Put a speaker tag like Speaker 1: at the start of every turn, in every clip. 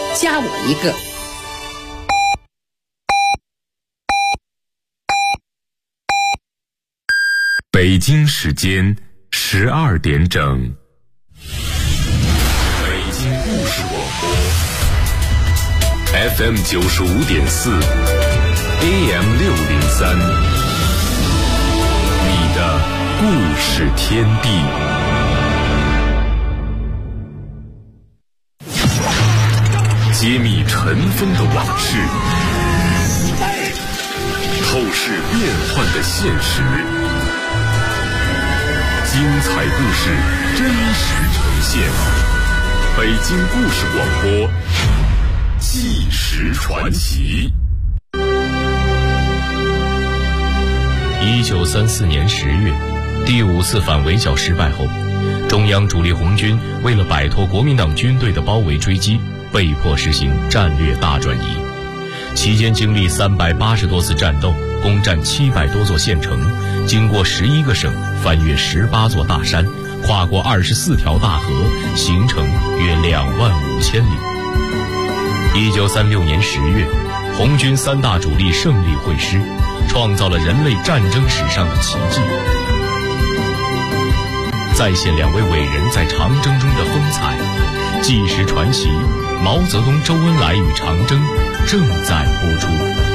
Speaker 1: 加我一个。
Speaker 2: 北京时间12点整，北京故事广播 FM 95.4 AM 603，你的故事天地。揭秘尘封的往事，透视变幻的现实，精彩故事真实呈现。北京故事广播，纪实传奇。
Speaker 3: 1934年10月，第5次反围剿失败后，中央主力红军为了摆脱国民党军队的包围追击，被迫实行战略大转移。期间经历380多次战斗，攻占700多座县城，经过11个省，翻越18座大山，跨过24条大河，行程约25000里。1936年10月，红军3大主力胜利会师，创造了人类战争史上的奇迹，再现2位伟人在长征中的风采。纪实传奇，毛泽东、周恩来与长征正在播出。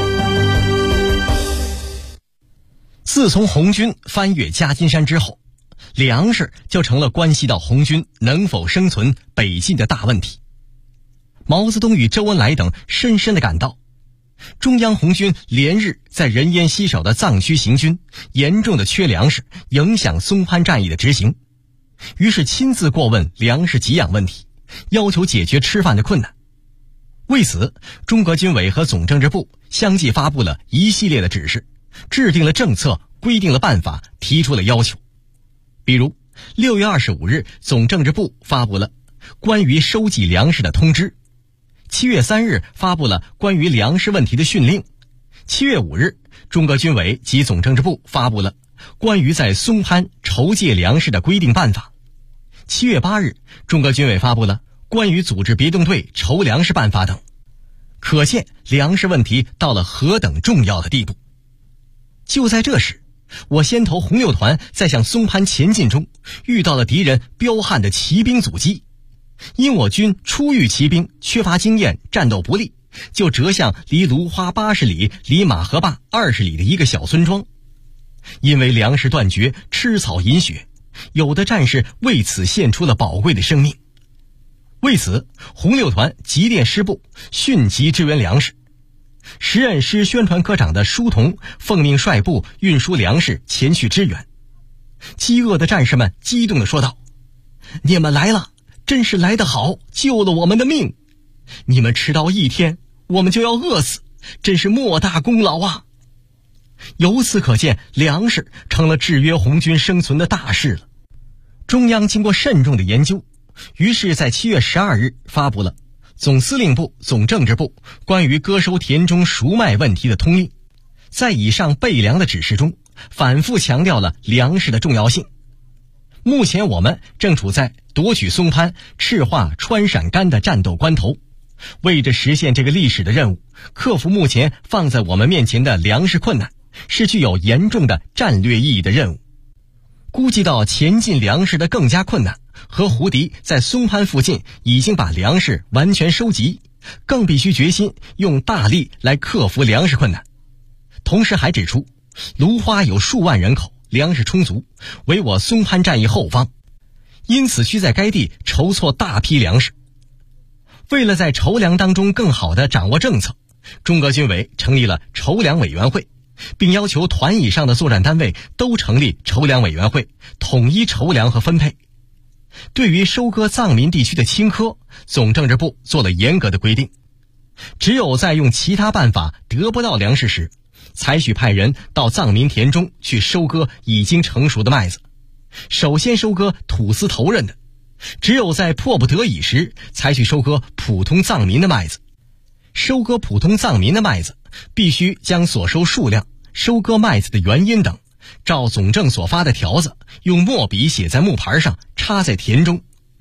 Speaker 4: 自从红军翻越夹金山之后，粮食就成了关系到红军能否生存北进的大问题。毛泽东与周恩来等深深地感到，中央红军连日在人烟稀少的藏区行军，严重的缺粮食，影响松潘战役的执行，于是亲自过问粮食给养问题，要求解决吃饭的困难。为此，中革军委和总政治部相继发布了一系列的指示，制定了政策，规定了办法，提出了要求。比如6月25日，总政治部发布了关于收集粮食的通知；7月3日发布了关于粮食问题的训令；7月5日，中革军委及总政治部发布了关于在松潘筹借粮食的规定办法；7月8日，中革军委发布了关于组织别动队筹粮食办法等。可见粮食问题到了何等重要的地步。就在这时，我先头红六团在向松潘前进中遇到了敌人彪悍的骑兵阻击，因我军初遇骑兵，缺乏经验，战斗不利，就折向离芦花80里、离马河坝20里的一个小村庄。因为粮食断绝，吃草饮血，有的战士为此献出了宝贵的生命。为此，红六团急电师部迅即支援粮食。时任师宣传科长的舒同奉命率部运输粮食前去支援。饥饿的战士们激动地说道：“你们来了，真是来得好，救了我们的命！你们迟到1天，我们就要饿死，真是莫大功劳啊！”由此可见，粮食成了制约红军生存的大事了。中央经过慎重的研究，于是在7月12日发布了总司令部、总政治部关于割收田中熟麦问题的通令。在以上备粮的指示中，反复强调了粮食的重要性。目前我们正处在夺取松潘、赤化川陕甘的战斗关头，为着实现这个历史的任务，克服目前放在我们面前的粮食困难，是具有严重的战略意义的任务。估计到前进粮食的更加困难，和胡敌在松潘附近已经把粮食完全收集，更必须决心用大力来克服粮食困难。同时还指出，芦花有数万人口，粮食充足，为我松潘战役后方，因此需在该地筹措大批粮食。为了在筹粮当中更好地掌握政策，中革军委成立了筹粮委员会，并要求团以上的作战单位都成立筹粮委员会，统一筹粮和分配。对于收割藏民地区的青稞，总政治部做了严格的规定，只有在用其他办法得不到粮食时，采取派人到藏民田中去收割已经成熟的麦子，首先收割土司头人的，只有在迫不得已时采取收割普通藏民的麦子。收割普通藏民的麦子，必须将所收数量、收割麦子的原因等，照总政所发的条子，用墨笔写在木牌上，插在田中，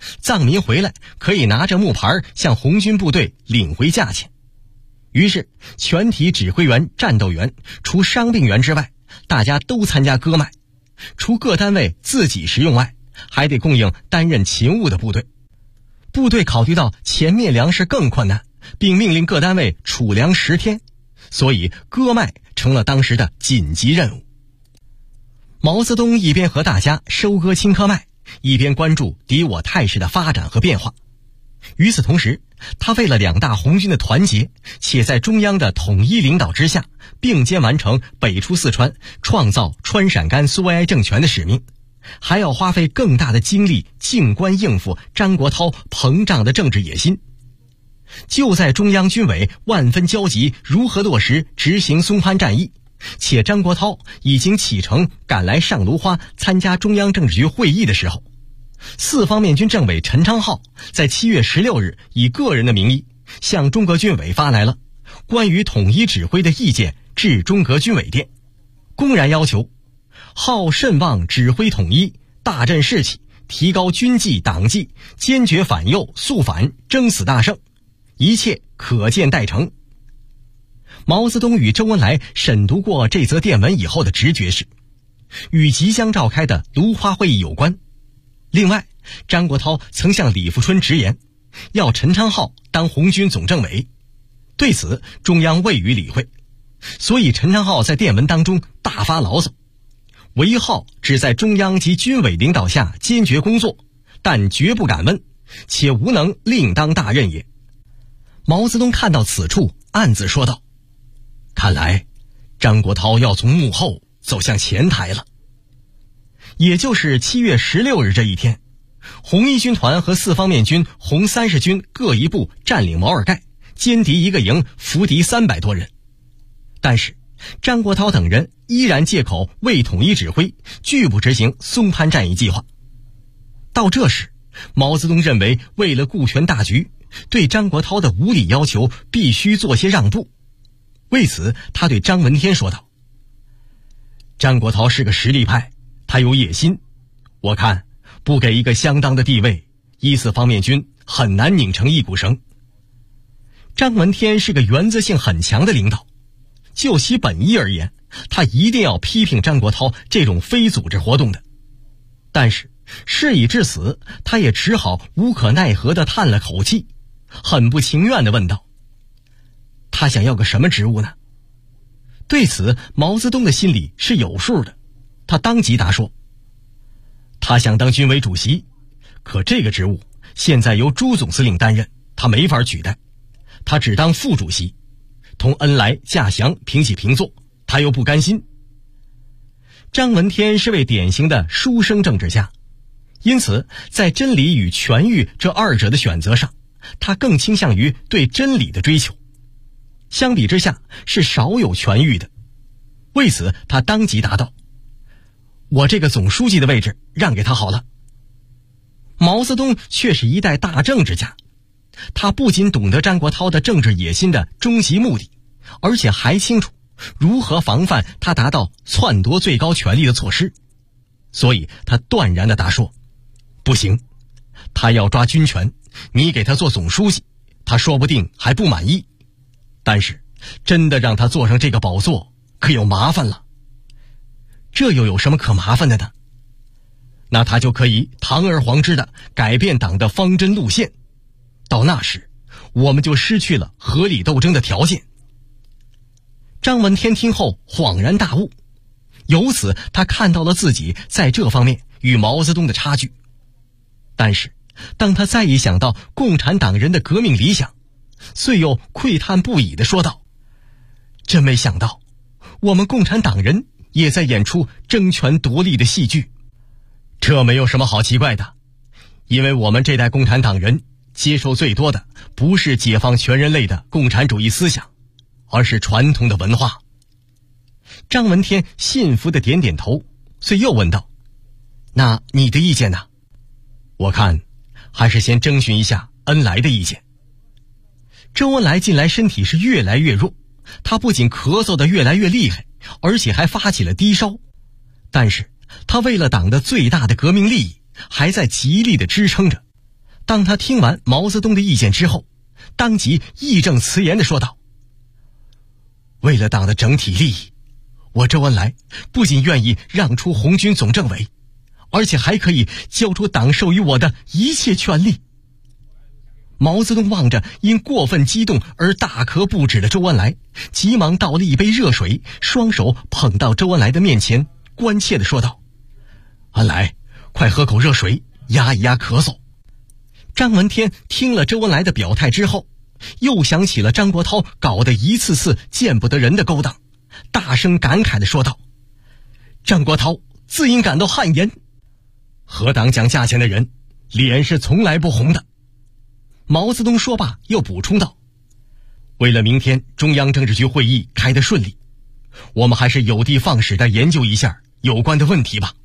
Speaker 4: 藏民回来可以拿着木牌向红军部队领回价钱。于是全体指挥员、战斗员除伤病员之外，大家都参加割麦，除各单位自己食用外，还得供应担任勤务的部队。部队考虑到前面粮食更困难，并命令各单位储粮10天，所以割麦成了当时的紧急任务。毛泽东一边和大家收割青稞麦，一边关注敌我态势的发展和变化。与此同时，他为了两大红军的团结，且在中央的统一领导之下，并肩完成北出四川、创造川陕甘苏维埃政权的使命，还要花费更大的精力静观应付张国焘膨胀的政治野心。就在中央军委万分焦急如何落实执行松潘战役，且张国焘已经启程赶来上芦花参加中央政治局会议的时候，四方面军政委陈昌浩在7月16日以个人的名义向中革军委发来了关于统一指挥的意见至中革军委电，公然要求浩慎望指挥统一，大振士气，提高军纪党纪，坚决反右肃反，争死大胜，一切可见待成。毛泽东与周恩来审读过这则电文以后的直觉是，与即将召开的芦花会议有关。另外，张国焘曾向李富春直言，要陈昌浩当红军总政委，对此中央未予理会，所以陈昌浩在电文当中大发牢骚，唯浩只在中央及军委领导下坚决工作，但绝不敢问，且无能另当大任也。毛泽东看到此处，暗自说道，看来张国焘要从幕后走向前台了。也就是7月16日这一天，红一军团和四方面军红30军各一部占领毛尔盖，歼敌一个营，俘敌300多人。但是张国焘等人依然借口未统一指挥，拒不执行松潘战役计划。到这时，毛泽东认为为了顾全大局，对张国焘的无理要求必须做些让步。为此，他对张闻天说道，张国焘是个实力派，他有野心，我看不给一个相当的地位，14方面军很难拧成一股绳。张闻天是个原则性很强的领导，就其本意而言，他一定要批评张国焘这种非组织活动的。但是事已至此，他也只好无可奈何地叹了口气，很不情愿地问道，他想要个什么职务呢？对此，毛泽东的心里是有数的，他当即答说，他想当军委主席，可这个职务现在由朱总司令担任，他没法取代，他只当副主席，同恩来、稼祥平起平坐，他又不甘心。张闻天是位典型的书生政治家，因此在真理与权欲这二者的选择上，他更倾向于对真理的追求，相比之下是少有权欲的。为此他当即答道，我这个总书记的位置让给他好了。毛泽东却是一代大政治家，他不仅懂得张国焘的政治野心的终极目的，而且还清楚如何防范他达到篡夺最高权力的措施，所以他断然地答说，不行，他要抓军权，你给他做总书记，他说不定还不满意，但是真的让他坐上这个宝座可有麻烦了。这又有什么可麻烦的呢？那他就可以堂而皇之地改变党的方针路线，到那时我们就失去了合理斗争的条件。张闻天听后恍然大悟，由此他看到了自己在这方面与毛泽东的差距。但是当他再一想到共产党人的革命理想，遂又喟叹不已地说道，真没想到我们共产党人也在演出争权夺利的戏剧。这没有什么好奇怪的，因为我们这代共产党人接受最多的不是解放全人类的共产主义思想，而是传统的文化。张闻天信服地点点头，遂又问道，那你的意见呢？我看还是先征询一下恩来的意见。周恩来近来身体是越来越弱，他不仅咳嗽得越来越厉害，而且还发起了低烧，但是他为了党的最大的革命利益，还在极力地支撑着。 当他听完毛泽东的意见之后，当即义正辞严地说道：为了党的整体利益，我周恩来不仅愿意让出红军总政委，而且还可以交出党授予我的一切权利。毛泽东望着因过分激动而大咳不止的周恩来，急忙倒了一杯热水，双手捧到周恩来的面前，关切地说道：恩来，快喝口热水，压一压咳嗽。张闻天听了周恩来的表态之后，又想起了张国焘搞得一次次见不得人的勾当，大声感慨地说道：张国焘自应感到汗颜，和党讲价钱的人脸是从来不红的。毛泽东说罢又补充道：为了明天中央政治局会议开得顺利，我们还是有的放矢地研究一下有关的问题吧。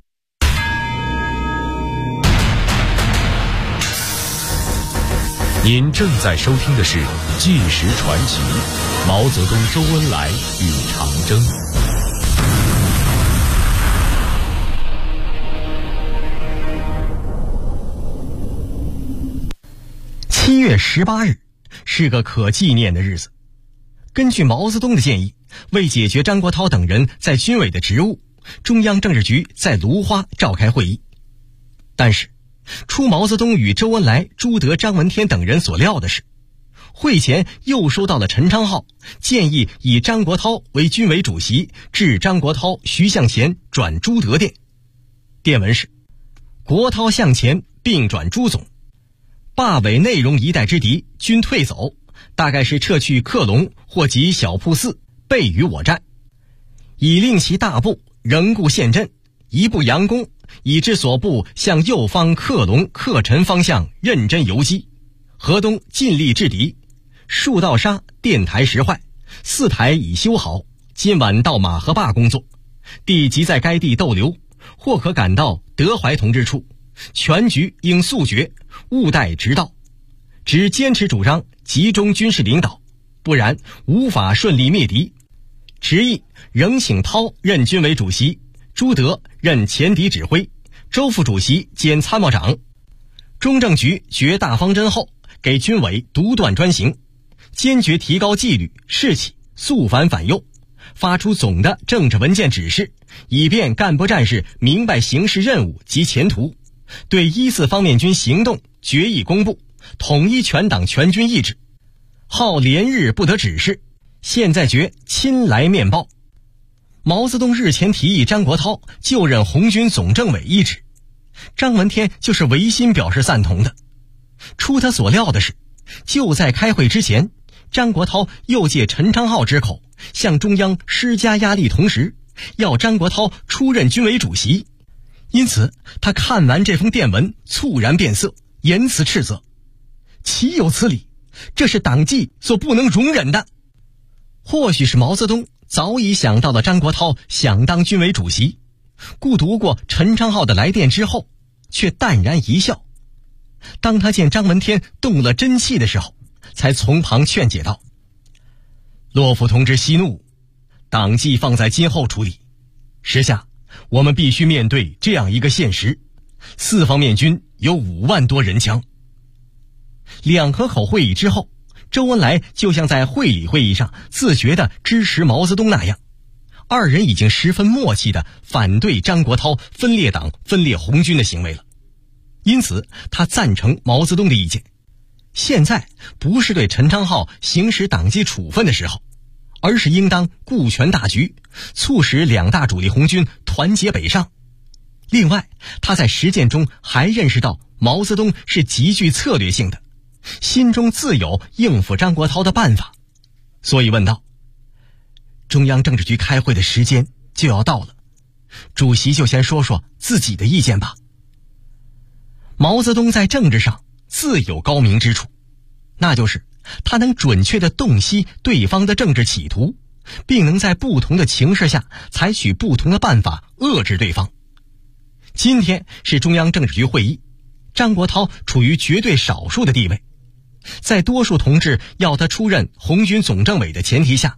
Speaker 3: 您正在收听的是《纪实传奇》，毛泽东、周恩来与长征。
Speaker 4: 7月18日是个可纪念的日子。根据毛泽东的建议，为解决张国焘等人在军委的职务，中央政治局在芦花召开会议。但是出毛泽东与周恩来、朱德、张闻天等人所料的是，会前又收到了陈昌浩建议以张国焘为军委主席，致张国焘、徐向前转朱德电。电文是：国焘向前并转朱总，罢伪内容一带之敌均退走，大概是撤去克隆或及小铺寺，备与我战，以令其大部仍固陷阵，一部佯攻，以致所部向右方克隆、克陈方向认真游击，河东尽力制敌，数道沙电台实坏，4台已修好，今晚到马河坝工作，弟即在该地逗留，或可赶到德怀同志处，全局应速决，勿待直到。只坚持主张集中军事领导，不然无法顺利灭敌。执意仍请涛任军委主席，朱德任前敌指挥，周副主席兼参谋长。中政局决大方针后，给军委独断专行，坚决提高纪律士气，肃反反右，发出总的政治文件指示，以便干部战士明白形势任务及前途。对1·4方面军行动决议公布，统一全党全军意志，号连日不得指示，现在决亲来面报。毛泽东日前提议张国焘就任红军总政委一职，张闻天就是违心表示赞同的。出他所料的是，就在开会之前，张国焘又借陈昌浩之口向中央施加压力，同时要张国焘出任军委主席。因此他看完这封电文猝然变色，言辞斥责：岂有此理，这是党纪所不能容忍的。或许是毛泽东早已想到了张国焘想当军委主席，故读过陈昌浩的来电之后，却淡然一笑。当他见张闻天动了真气的时候，才从旁劝解道：骆甫同志息怒，党纪放在今后处理。时下我们必须面对这样一个现实，4方面军有5万多人枪。两河口会议之后，周恩来就像在会理会议上自觉地支持毛泽东那样，二人已经十分默契地反对张国焘分裂党、分裂红军的行为了。因此他赞成毛泽东的意见，现在不是对陈昌浩行使党纪处分的时候，而是应当顾全大局，促使2大主力红军团结北上。另外他在实践中还认识到毛泽东是极具策略性的，心中自有应付张国焘的办法，所以问道：中央政治局开会的时间就要到了，主席就先说说自己的意见吧。毛泽东在政治上自有高明之处，那就是他能准确地洞悉对方的政治企图，并能在不同的情势下采取不同的办法遏制对方。今天是中央政治局会议，张国焘处于绝对少数的地位，在多数同志要他出任红军总政委的前提下，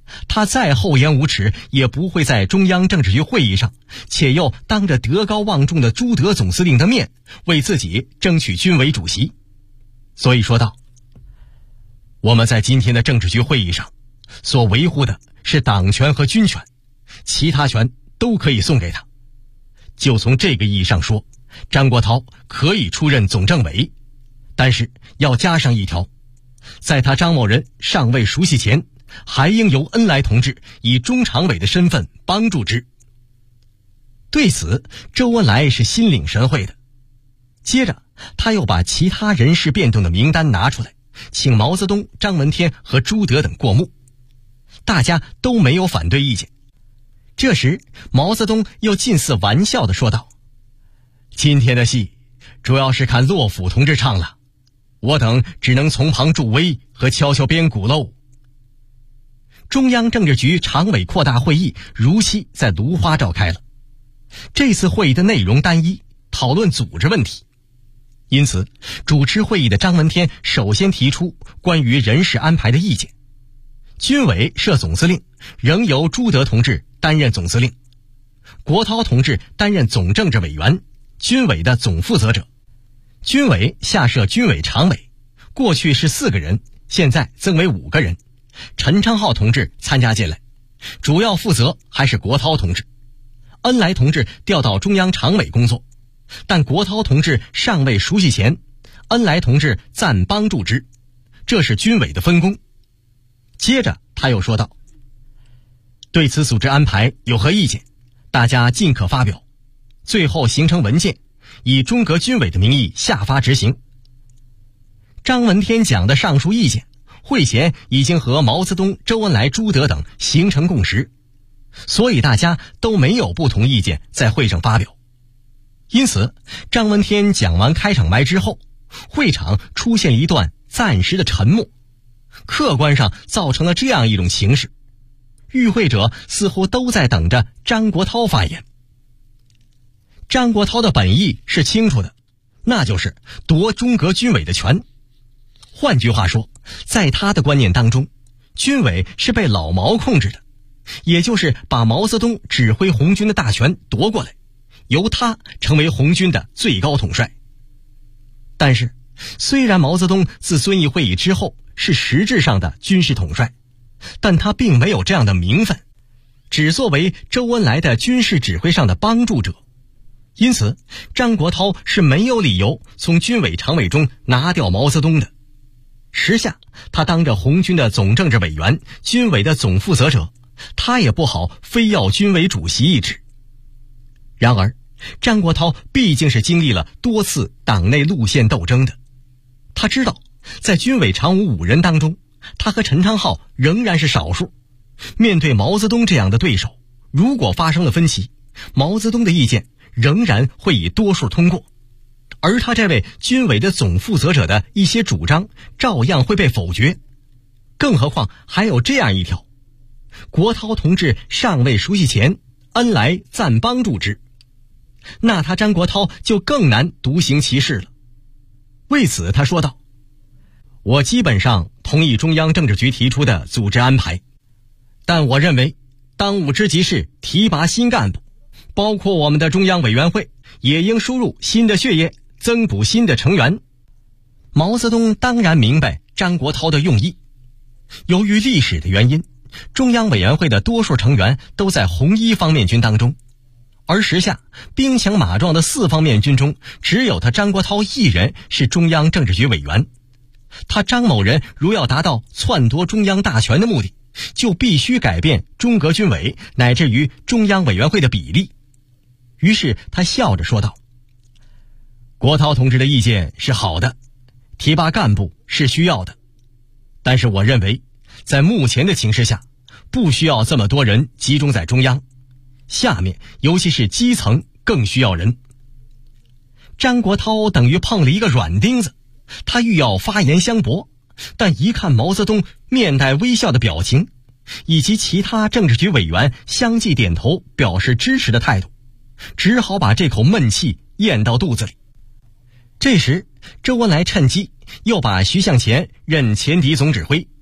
Speaker 4: 他再厚颜无耻，也不会在中央政治局会议上，且又当着德高望重的朱德总司令的面，为自己争取军委主席。所以说道，我们在今天的政治局会议上所维护的是党权和军权，其他权都可以送给他。就从这个意义上说，张国焘可以出任总政委，但是要加上一条，在他张某人尚未熟悉前，还应由恩来同志以中常委的身份帮助之。对此，周恩来是心领神会的。接着他又把其他人事变动的名单拿出来，请毛泽东、张闻天和朱德等过目，大家都没有反对意见。这时毛泽东又近似玩笑地说道，今天的戏主要是看骆甫同志唱了，我等只能从旁助威和敲敲边鼓喽。中央政治局常委扩大会议如期在芦花召开了。这次会议的内容单一，讨论组织问题，因此主持会议的张闻天首先提出关于人事安排的意见。军委设总司令，仍由朱德同志担任总司令，国焘同志担任总政治委员，军委的总负责者。军委下设军委常委，过去是4个人，现在增为5个人。陈昌浩同志参加进来，主要负责还是国焘同志。恩来同志调到中央常委工作，但国焘同志尚未熟悉前，恩来同志暂帮助之，这是军委的分工。接着他又说道，对此组织安排有何意见，大家尽可发表，最后形成文件，以中革军委的名义下发执行。张闻天讲的上述意见，会前已经和毛泽东、周恩来、朱德等形成共识，所以大家都没有不同意见在会上发表。因此张闻天讲完开场白之后，会场出现一段暂时的沉默，客观上造成了这样一种形势，与会者似乎都在等着张国焘发言。张国焘的本意是清楚的，那就是夺中革军委的权。换句话说，在他的观念当中，军委是被老毛控制的，也就是把毛泽东指挥红军的大权夺过来，由他成为红军的最高统帅。但是虽然毛泽东自遵义会议之后是实质上的军事统帅，但他并没有这样的名分，只作为周恩来的军事指挥上的帮助者。因此张国焘是没有理由从军委常委中拿掉毛泽东的。时下他当着红军的总政治委员，军委的总负责者，他也不好非要军委主席一职。然而张国焘毕竟是经历了多次党内路线斗争的，他知道在军委常务5人当中，他和陈昌浩仍然是少数。面对毛泽东这样的对手，如果发生了分歧，毛泽东的意见仍然会以多数通过，而他这位军委的总负责者的一些主张照样会被否决。更何况还有这样一条，国焘同志尚未熟悉前，恩来暂帮助之，那他张国焘就更难独行其事了。为此他说道，我基本上同意中央政治局提出的组织安排，但我认为当务之急是提拔新干部，包括我们的中央委员会也应输入新的血液，增补新的成员。毛泽东当然明白张国焘的用意，由于历史的原因，中央委员会的多数成员都在红一方面军当中，而时下兵强马壮的4方面军中，只有他张国焘一人是中央政治局委员。他张某人如要达到篡夺中央大权的目的，就必须改变中革军委乃至于中央委员会的比例。于是他笑着说道，国焘同志的意见是好的，提拔干部是需要的，但是我认为在目前的情势下，不需要这么多人集中在中央，下面尤其是基层更需要人。张国焘等于碰了一个软钉子，他欲要发言相驳，但一看毛泽东面带微笑的表情，以及其他政治局委员相继点头表示支持的态度，只好把这口闷气咽到肚子里。这时周恩来趁机又把徐向前任前敌总指挥，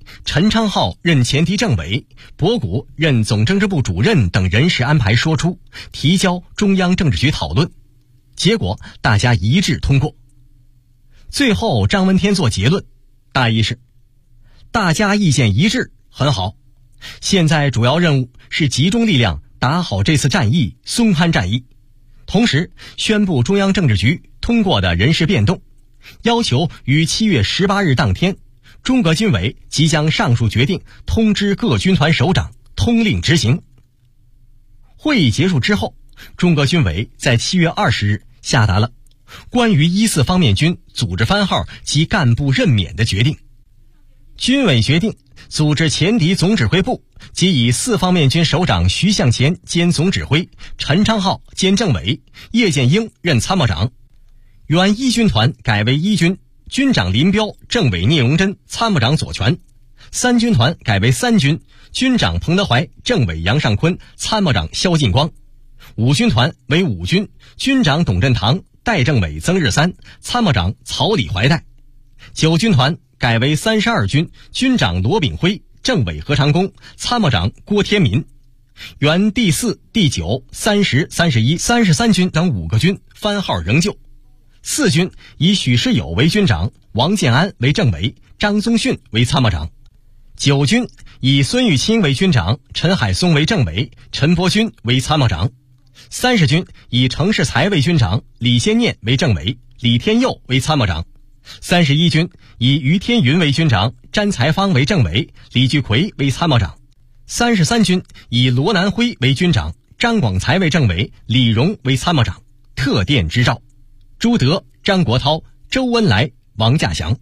Speaker 4: 陈昌浩任前敌政委，博古任总政治部主任等人事安排说出，提交中央政治局讨论，结果大家一致通过。最后张闻天做结论，大意是大家意见一致，很好，现在主要任务是集中力量打好这次战役松潘战役，同时宣布中央政治局通过的人事变动，要求于7月18日当天，中革军委即将上述决定通知各军团首长，通令执行。会议结束之后，中革军委在7月20日下达了关于14方面军组织番号及干部任免的决定。军委决定组织前敌总指挥部，即以4方面军首长徐向前兼总指挥，陈昌浩兼政委，叶剑英任参谋长。原一军团改为一军，军长林彪，政委聂荣臻，参谋长左权。3军团改为3军，军长彭德怀，政委杨尚昆，参谋长萧劲光。5军团为5军，军长董振堂，代政委曾日三，参谋长曹李怀代。9军团改为32军，军长罗炳辉，政委何长工，参谋长郭天民。原第4、第9、30、31、33军等5个军番号仍旧。4军以许世友为军长，王建安为政委，张宗逊为参谋长。9军以孙玉清为军长，陈海松为政委，陈伯钧为参谋长。30军以程世才为军长，李先念为政委，李天佑为参谋长。31军以于天云为军长，詹才芳为政委，李聚奎为参谋长。33军以罗南辉为军长，张广才为政委，李荣为参谋长。特电支召朱德、张国焘、周恩来、王稼祥。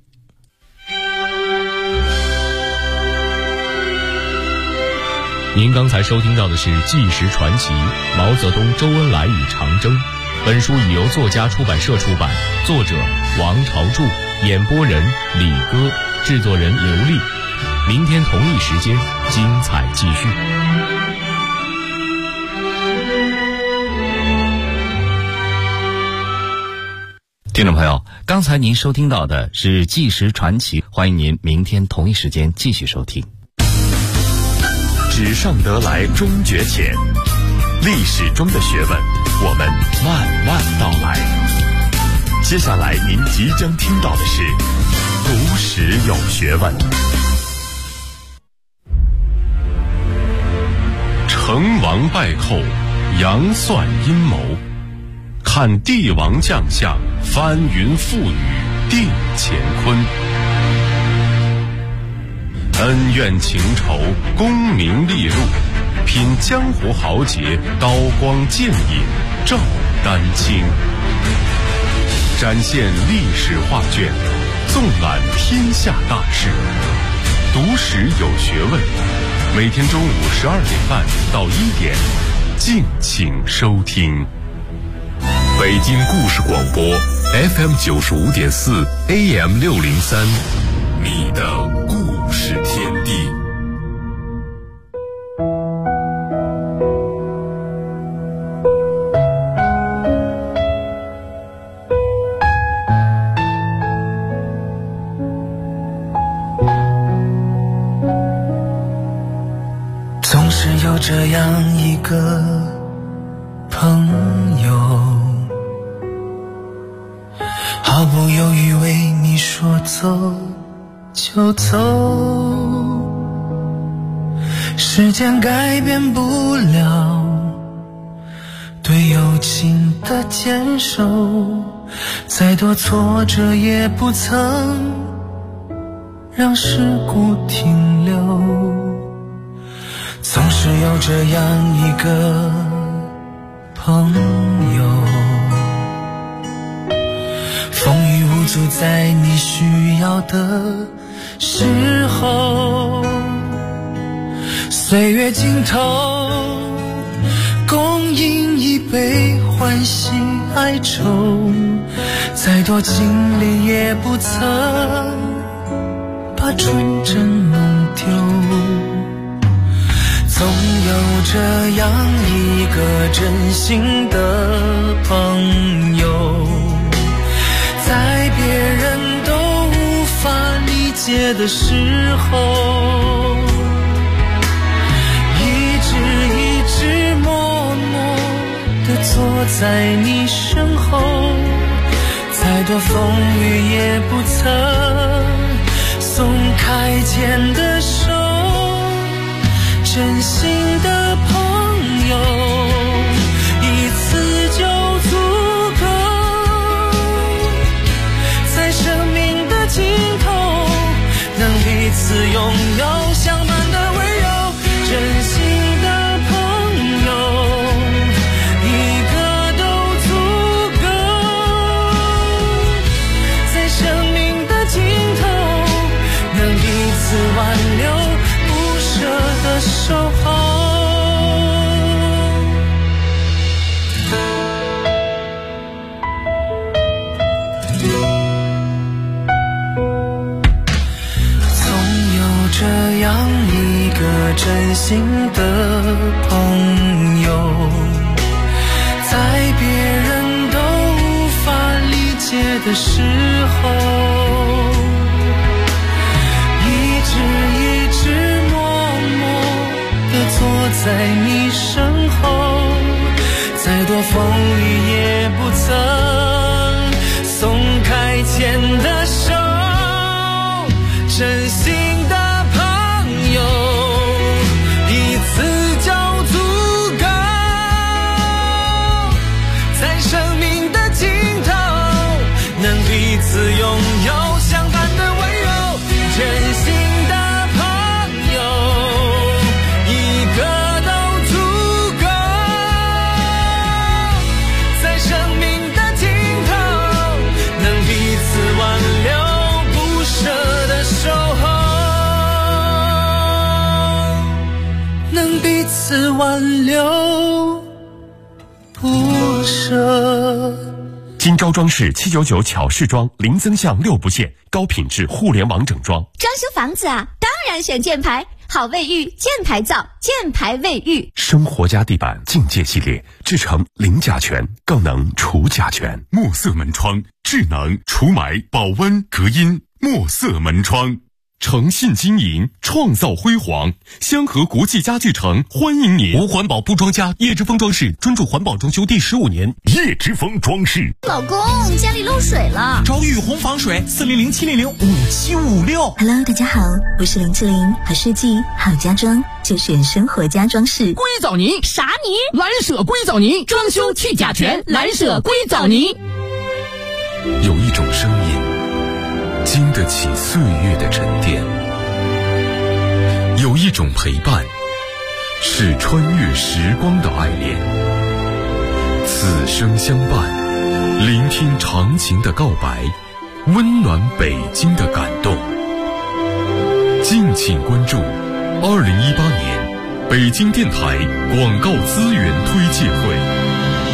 Speaker 3: 您刚才收听到的是《纪实传奇：毛泽东、周恩来与长征》。本书已由作家出版社出版，作者王朝柱，演播人李歌，制作人刘丽。明天同一时间，精彩继续。
Speaker 1: 听众朋友，刚才您收听到的是《纪实传奇》，欢迎您明天同一时间继续收听。
Speaker 2: 纸上得来终觉浅，历史中的学问，我们慢慢道来。接下来您即将听到的是读史有学问。成王败后，杨算阴谋，看帝王将相，翻云覆雨，定乾坤。恩怨情仇，功名利禄，品江湖豪杰，刀光剑影，照丹青。展现历史画卷，纵览天下大事，读史有学问。每天中午12点半到1点，敬请收听。北京故事广播 FM 95.4 AM 603，你的故事天地。
Speaker 5: 总是有这样一个朋友，毫不犹豫为你说走就走，时间改变不了对友情的坚守，再多挫折也不曾让事故停留。总是有这样一个朋友，风雨无阻在你需要的时候，岁月尽头共饮一杯欢喜哀愁，再多经历也不曾把纯真弄丢。总有这样一个真心的朋友，在别人都无法理解的时候， 在你身后，再多风雨也不曾松开牵的手，真心的朋友一次就足够，在生命的尽头能彼此拥有相伴的温柔，真心的朋友一个都足够，在生命的尽头能彼此挽留，不舍的守候。这样一个真心的朋友，在别人都无法理解的时候，一直默默地坐在你身后，再多风雨也不曾松开牵的手，真心的一次就足够，在生命的尽头能彼此拥有相伴的温柔，真心的朋友一个都足够，在生命的尽头能彼此挽留，不舍的守候，能彼此挽留，不舍。
Speaker 2: 金招装饰799巧饰装，零增项6不限，高品质互联网整装。
Speaker 6: 装修房子啊，当然选箭牌，好卫浴，箭牌造，箭牌卫浴。
Speaker 2: 生活家地板境界系列，制成零甲醛，更能除甲醛。墨色门窗，智能除霾、保温、隔音。墨色门窗。诚信经营，创造辉煌。香河国际家具城欢迎您。
Speaker 7: 无环保不装家，叶之峰装饰专注环保装修第15年。
Speaker 2: 叶之峰装饰。
Speaker 6: 老公，家里漏水了，
Speaker 7: 找雨虹防水，400-700-5756。
Speaker 8: Hello， 大家好，我是林志玲，好设计好家装就选生活家装饰。
Speaker 9: 硅藻泥啥泥？蓝舍硅藻泥，装修去甲醛，蓝舍硅藻泥。
Speaker 2: 有一种声音经得起岁月的沉淀，有一种陪伴是穿越时光的爱恋，此生相伴，聆听长情的告白，温暖北京的感动。敬请关注2018年北京电台广告资源推介会。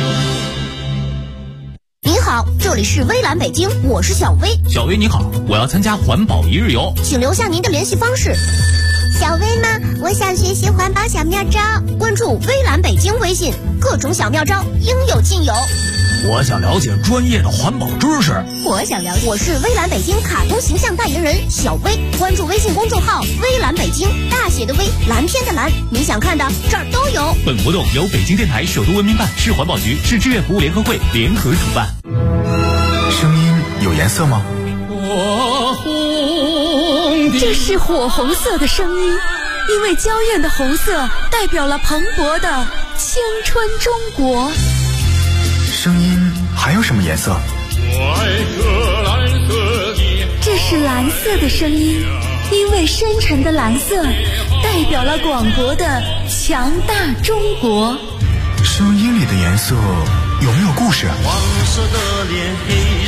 Speaker 6: 您好，这里是微蓝北京，我是小薇。
Speaker 3: 小薇你好，我要参加环保一日游，
Speaker 6: 请留下您的联系方式。
Speaker 10: 小薇吗？我想学习环保小妙招，
Speaker 6: 关注微蓝北京微信，各种小妙招应有尽有。
Speaker 7: 我想了解专业的环保知识。
Speaker 6: 我想了解，我是微蓝北京卡通形象代言人小薇，关注微信公众号微蓝北京，大写的微，蓝天的蓝，你想看的这儿都有。
Speaker 3: 本活动由北京电台首都文明办、市环保局、市志愿服务联合会联合主办。
Speaker 11: 声音有颜色吗？
Speaker 12: 这是火红色的声音，因为娇艳的红色代表了蓬勃的青春中国。
Speaker 11: 声音还有什么颜色？
Speaker 12: 这是蓝色的声音，因为深沉的蓝色代表了广博的强大中国。
Speaker 11: 声音里的颜色有没有故事？
Speaker 5: 黄色的脸